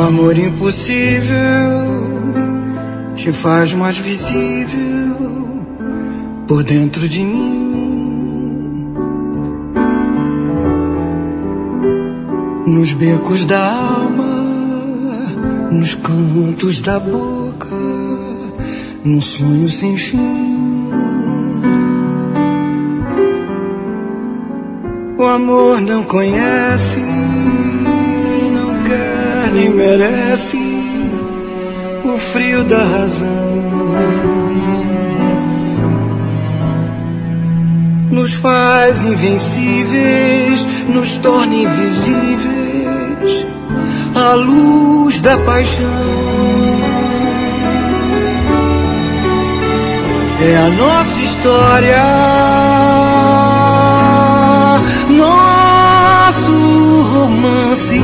amor impossível te faz mais visível por dentro de mim. Nos becos da alma, nos cantos da boca, num sonho sem fim. O amor não conhece, não quer nem merece o frio da razão. Nos faz invencíveis, nos torna invisíveis à luz da paixão. É a nossa história, nosso romance.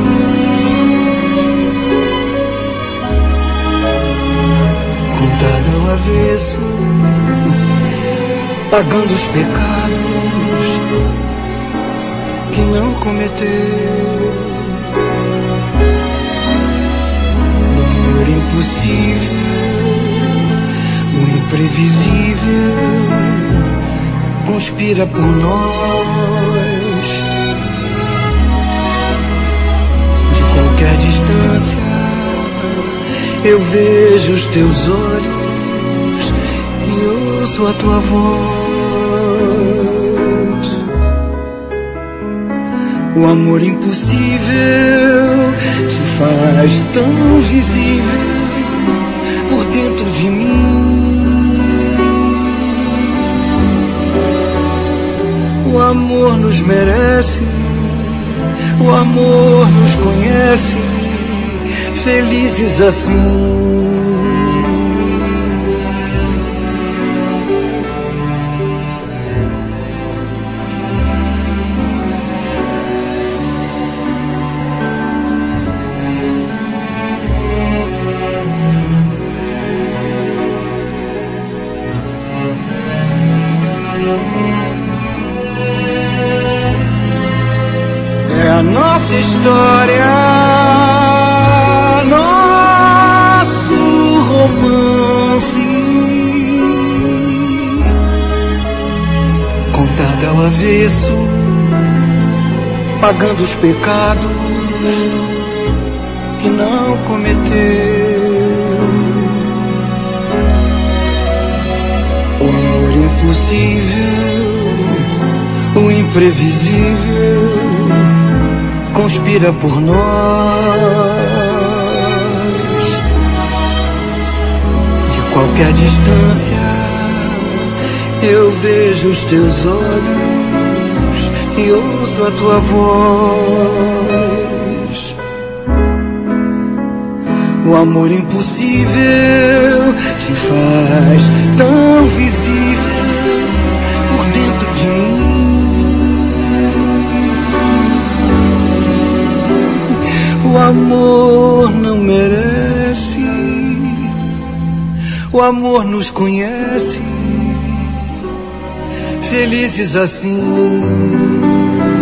Contado ao avesso, pagando os pecados que não cometeu. O amor impossível, o imprevisível conspira por nós. De qualquer distância eu vejo os teus olhos e ouço a tua voz. O amor impossível te faz tão visível por dentro de mim. O amor nos merece, o amor nos conhece, felizes assim. É a nossa história, nosso romance, contada ao avesso, pagando os pecados que não cometeu. O amor impossível, o imprevisível conspira por nós. De qualquer distância eu vejo os teus olhos e ouço a tua voz. O amor impossível te faz tão visível por dentro de mim. O amor não merece, o amor nos conhece, felizes assim.